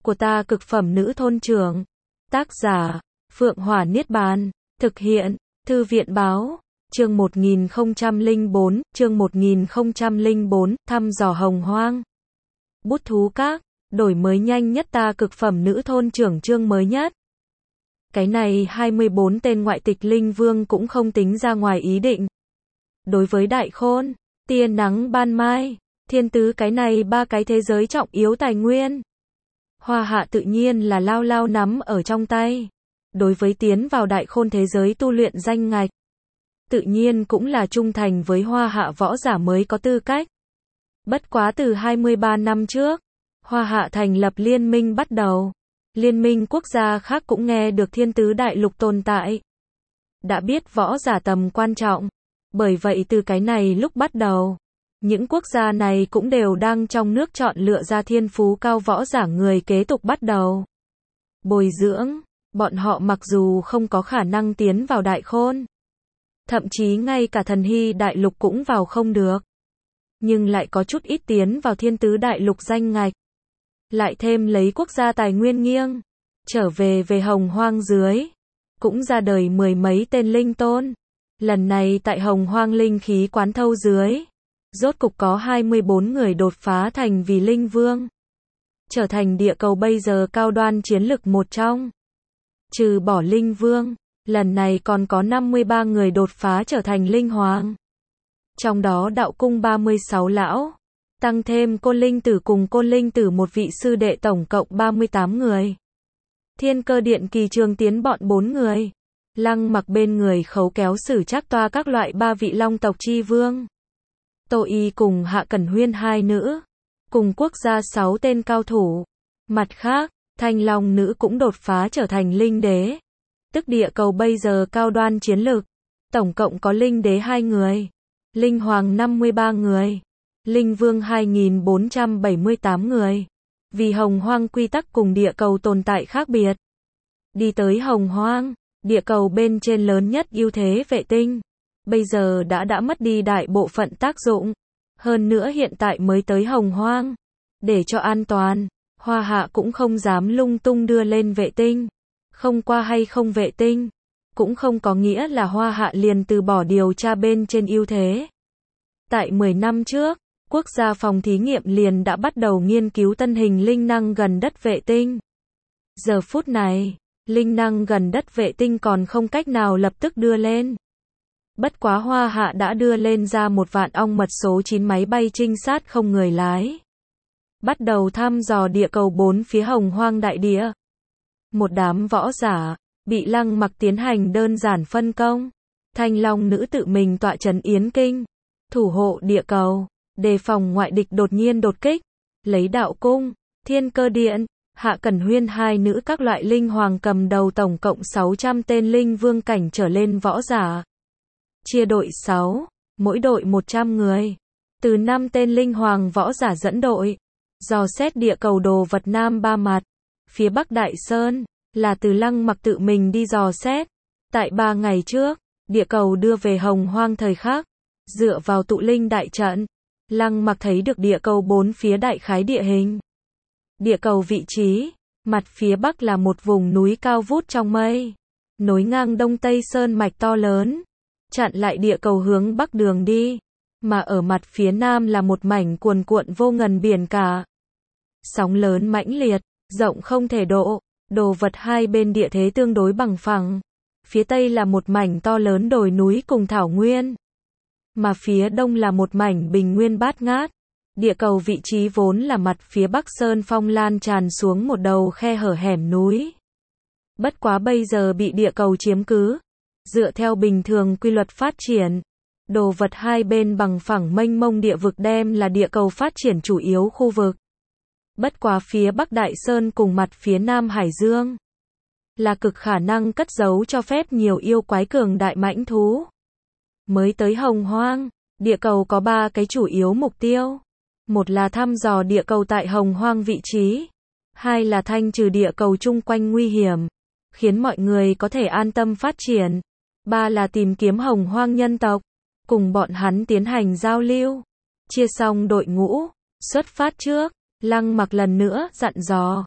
của ta cực phẩm nữ thôn trưởng. Tác giả, Phượng Hỏa Niết Bàn. Thực hiện, Thư viện Báo. Chương 1004, chương 1004, thăm dò Hồng Hoang. Bút thú các, đổi mới nhanh nhất ta cực phẩm nữ thôn trưởng chương mới nhất. Cái này 24 tên ngoại tịch linh vương cũng không tính ra ngoài ý định. Đối với Đại Khôn, tia nắng ban mai, thiên tứ cái này ba cái thế giới trọng yếu tài nguyên. Hoa Hạ tự nhiên là lao lao nắm ở trong tay. Đối với tiến vào Đại Khôn thế giới tu luyện danh ngạch, tự nhiên cũng là trung thành với Hoa Hạ võ giả mới có tư cách. Bất quá từ 23 năm trước, Hoa Hạ thành lập liên minh bắt đầu. Liên minh quốc gia khác cũng nghe được thiên tứ đại lục tồn tại. Đã biết võ giả tầm quan trọng. Bởi vậy từ cái này lúc bắt đầu, những quốc gia này cũng đều đang trong nước chọn lựa ra thiên phú cao võ giả người kế tục bắt đầu bồi dưỡng. Bọn họ mặc dù không có khả năng tiến vào Đại Khôn, thậm chí ngay cả thần hy đại lục cũng vào không được, nhưng lại có chút ít tiến vào thiên tứ đại lục danh ngạch. Lại thêm lấy quốc gia tài nguyên nghiêng, trở về Hồng Hoang dưới, cũng ra đời mười mấy tên linh tôn. Lần này tại Hồng Hoang linh khí quán thâu dưới, rốt cục có 24 người đột phá thành vì linh vương, trở thành địa cầu bây giờ cao đoan chiến lực một trong. Trừ bỏ linh vương, lần này còn có 53 người đột phá trở thành linh hoàng. Trong đó đạo cung 36 lão, tăng thêm Côn Linh Tử cùng Côn Linh Tử một vị sư đệ tổng cộng 38 người. Thiên Cơ Điện Kỳ Trường Tiến bọn 4 người. Lăng Mặc bên người Khấu Kéo Sử Trác Toa các loại 3 vị long tộc chi vương. Tô Y cùng Hạ Cẩn Huyên 2 nữ. Cùng quốc gia 6 tên cao thủ. Mặt khác, Thanh Long nữ cũng đột phá trở thành linh đế. Tức địa cầu bây giờ cao đoan chiến lực. Tổng cộng có linh đế 2 người. Linh hoàng 53 người. Linh vương 2478 người. Vì Hồng Hoang quy tắc cùng địa cầu tồn tại khác biệt. Đi tới Hồng Hoang, địa cầu bên trên lớn nhất ưu thế vệ tinh, bây giờ đã mất đi đại bộ phận tác dụng. Hơn nữa hiện tại mới tới Hồng Hoang. Để cho an toàn, Hoa Hạ cũng không dám lung tung đưa lên vệ tinh. Không qua hay không vệ tinh, cũng không có nghĩa là Hoa Hạ liền từ bỏ điều tra bên trên ưu thế. Tại 10 năm trước, quốc gia phòng thí nghiệm liền đã bắt đầu nghiên cứu tân hình linh năng gần đất vệ tinh. Giờ phút này, linh năng gần đất vệ tinh còn không cách nào lập tức đưa lên. Bất quá Hoa Hạ đã đưa lên ra 1 vạn ong mật số 9 máy bay trinh sát không người lái. Bắt đầu thăm dò địa cầu 4 phía Hồng Hoang đại địa. Một đám võ giả, bị Lăng Mặc tiến hành đơn giản phân công. Thanh Long nữ tự mình tọa trấn Yến Kinh, thủ hộ địa cầu, đề phòng ngoại địch đột nhiên đột kích. Lấy đạo cung, Thiên Cơ Điện, Hạ Cẩn Huyên 2 nữ các loại linh hoàng cầm đầu tổng cộng 600 tên linh vương cảnh trở lên võ giả. Chia đội 6, mỗi đội 100 người. Từ 5 tên linh hoàng võ giả dẫn đội. Dò xét địa cầu đồ vật Nam Ba Mặt. Phía Bắc Đại Sơn, là từ Lăng Mặc tự mình đi dò xét. Tại 3 ngày trước, địa cầu đưa về Hồng Hoang thời khắc. Dựa vào tụ linh đại trận, Lăng Mặc thấy được địa cầu 4 phía đại khái địa hình. Địa cầu vị trí, mặt phía Bắc là một vùng núi cao vút trong mây, nối ngang Đông Tây Sơn mạch to lớn, chặn lại địa cầu hướng Bắc đường đi. Mà ở mặt phía Nam là một mảnh cuồn cuộn vô ngần biển cả. Sóng lớn mãnh liệt, rộng không thể độ, đồ vật hai bên địa thế tương đối bằng phẳng. Phía Tây là một mảnh to lớn đồi núi cùng thảo nguyên. Mà phía Đông là một mảnh bình nguyên bát ngát. Địa cầu vị trí vốn là mặt phía Bắc sơn phong lan tràn xuống một đầu khe hở hẻm núi. Bất quá bây giờ bị địa cầu chiếm cứ. Dựa theo bình thường quy luật phát triển, đồ vật hai bên bằng phẳng mênh mông địa vực đem là địa cầu phát triển chủ yếu khu vực. Bất quá phía Bắc Đại Sơn cùng mặt phía Nam Hải Dương, là cực khả năng cất giấu cho phép nhiều yêu quái cường đại mãnh thú. Mới tới Hồng Hoang, địa cầu có 3 cái chủ yếu mục tiêu. Một là thăm dò địa cầu tại Hồng Hoang vị trí. 2 là thanh trừ địa cầu chung quanh nguy hiểm, khiến mọi người có thể an tâm phát triển. 3 là tìm kiếm Hồng Hoang nhân tộc, cùng bọn hắn tiến hành giao lưu. Chia xong đội ngũ, xuất phát trước, Lăng Mặc lần nữa dặn dò.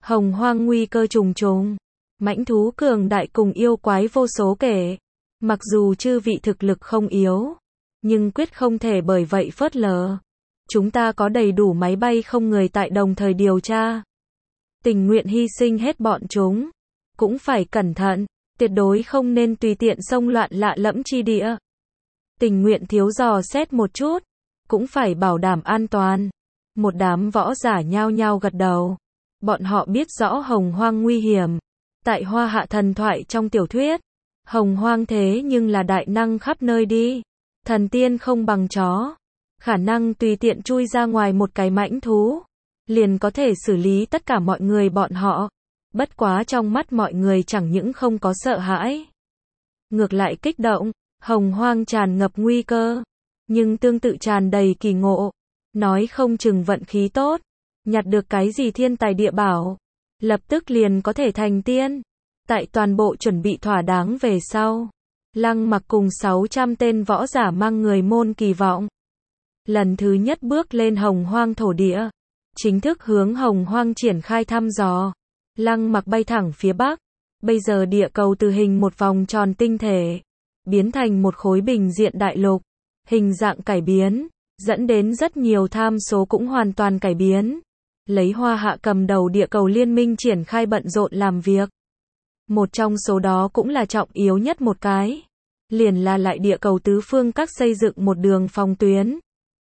Hồng hoang nguy cơ trùng trùng, mãnh thú cường đại cùng yêu quái vô số kể. Mặc dù chư vị thực lực không yếu, nhưng quyết không thể bởi vậy phớt lờ. Chúng ta có đầy đủ máy bay không người tại đồng thời điều tra. Tình nguyện hy sinh hết bọn chúng. Cũng phải cẩn thận, tuyệt đối không nên tùy tiện xông loạn lạ lẫm chi địa. Tình nguyện thiếu dò xét một chút, cũng phải bảo đảm an toàn. Một đám võ giả nhao nhao gật đầu. Bọn họ biết rõ hồng hoang nguy hiểm. Tại Hoa Hạ thần thoại trong tiểu thuyết, hồng hoang thế nhưng là đại năng khắp nơi đi. Thần tiên không bằng chó. Khả năng tùy tiện chui ra ngoài một cái mãnh thú, liền có thể xử lý tất cả mọi người bọn họ. Bất quá trong mắt mọi người chẳng những không có sợ hãi, ngược lại kích động. Hồng hoang tràn ngập nguy cơ, nhưng tương tự tràn đầy kỳ ngộ. Nói không chừng vận khí tốt, nhặt được cái gì thiên tài địa bảo, lập tức liền có thể thành tiên. Tại toàn bộ chuẩn bị thỏa đáng về sau, Lăng Mặc cùng 600 tên võ giả mang người môn kỳ vọng. Lần thứ nhất bước lên hồng hoang thổ địa, chính thức hướng hồng hoang triển khai thăm dò. Lăng Mặc bay thẳng phía bắc. Bây giờ địa cầu từ hình một vòng tròn tinh thể, biến thành một khối bình diện đại lục. Hình dạng cải biến, dẫn đến rất nhiều tham số cũng hoàn toàn cải biến. Lấy Hoa Hạ cầm đầu địa cầu liên minh triển khai bận rộn làm việc. Một trong số đó cũng là trọng yếu nhất một cái. Liền là lại địa cầu tứ phương các xây dựng một đường phòng tuyến.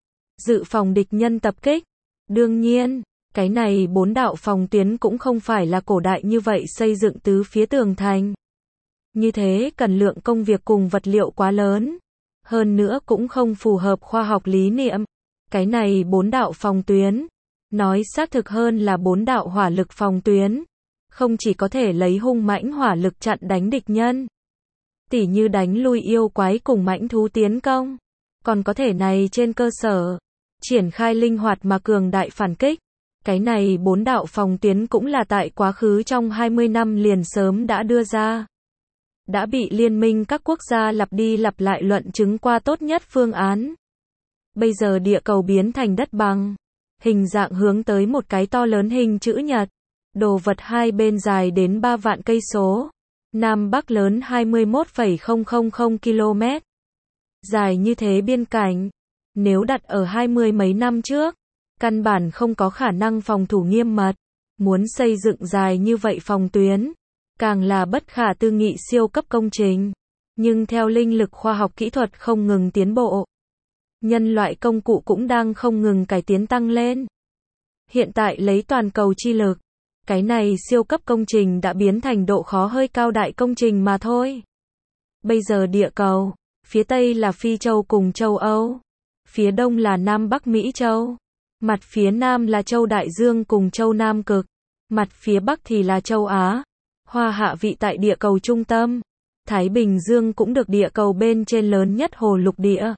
Dự phòng địch nhân tập kích. Đương nhiên, cái này 4 đạo phòng tuyến cũng không phải là cổ đại như vậy xây dựng tứ phía tường thành. Như thế cần lượng công việc cùng vật liệu quá lớn. Hơn nữa cũng không phù hợp khoa học lý niệm. Cái này 4 đạo phòng tuyến, nói xác thực hơn là 4 đạo hỏa lực phòng tuyến. Không chỉ có thể lấy hung mãnh hỏa lực chặn đánh địch nhân, tỉ như đánh lui yêu quái cùng mãnh thú tiến công, còn có thể này trên cơ sở triển khai linh hoạt mà cường đại phản kích. Cái này 4 đạo phòng tuyến cũng là tại quá khứ trong 20 năm liền sớm đã đưa ra. Đã bị liên minh các quốc gia lặp đi lặp lại luận chứng qua tốt nhất phương án. Bây giờ địa cầu biến thành đất bằng, hình dạng hướng tới một cái to lớn hình chữ nhật. Đồ vật hai bên dài đến 3 vạn cây số. Nam Bắc lớn 21,000 km. Dài như thế biên cảnh, nếu đặt ở 20 mấy năm trước, căn bản không có khả năng phòng thủ nghiêm mật. Muốn xây dựng dài như vậy phòng tuyến, càng là bất khả tư nghị siêu cấp công trình. Nhưng theo linh lực khoa học kỹ thuật không ngừng tiến bộ, nhân loại công cụ cũng đang không ngừng cải tiến tăng lên. Hiện tại lấy toàn cầu chi lực, cái này siêu cấp công trình đã biến thành độ khó hơi cao đại công trình mà thôi. Bây giờ địa cầu, phía Tây là Phi Châu cùng châu Âu, phía Đông là Nam Bắc Mỹ Châu, mặt phía Nam là châu Đại Dương cùng châu Nam Cực, mặt phía Bắc thì là châu Á. Hoa Hạ vị tại địa cầu trung tâm, Thái Bình Dương cũng được địa cầu bên trên lớn nhất hồ lục địa.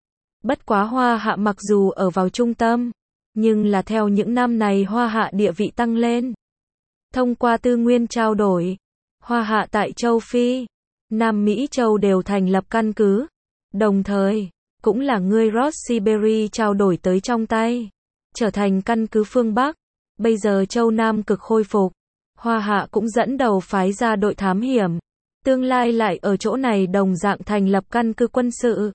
Bất quá Hoa Hạ mặc dù ở vào trung tâm, nhưng là theo những năm này Hoa Hạ địa vị tăng lên. Thông qua tư nguyên trao đổi, Hoa Hạ tại châu Phi, Nam Mỹ Châu đều thành lập căn cứ. Đồng thời, cũng là người Ross Siberia trao đổi tới trong tay, trở thành căn cứ phương Bắc. Bây giờ châu Nam Cực khôi phục, Hoa Hạ cũng dẫn đầu phái ra đội thám hiểm. Tương lai lại ở chỗ này đồng dạng thành lập căn cứ quân sự.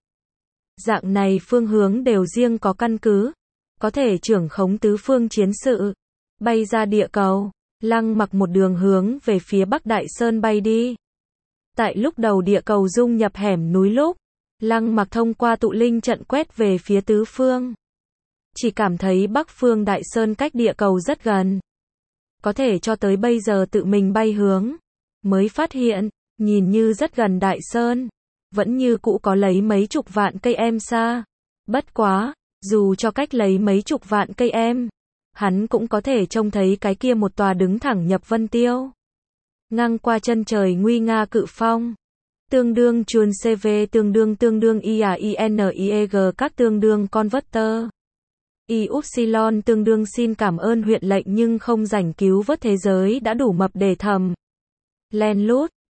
Dạng này phương hướng đều riêng có căn cứ, có thể trưởng khống tứ phương chiến sự. Bay ra địa cầu, Lăng Mặc một đường hướng về phía Bắc Đại Sơn bay đi. Tại lúc đầu địa cầu dung nhập hẻm núi lúc, Lăng Mặc thông qua tụ linh trận quét về phía tứ phương. Chỉ cảm thấy Bắc phương Đại Sơn cách địa cầu rất gần. Có thể cho tới bây giờ tự mình bay hướng, mới phát hiện, nhìn như rất gần Đại Sơn, vẫn như cũ có lấy mấy chục vạn cây em xa. Bất quá, dù cho cách lấy mấy chục vạn cây em, hắn cũng có thể trông thấy cái kia một tòa đứng thẳng nhập vân tiêu. Ngang qua chân trời nguy nga cự phong. Tương đương chuồn CV tương đương IAINIEG các tương đương converter. Y-upsilon tương đương xin cảm ơn huyện lệnh nhưng không rảnh cứu vớt thế giới đã đủ mập để thầm. Len lút,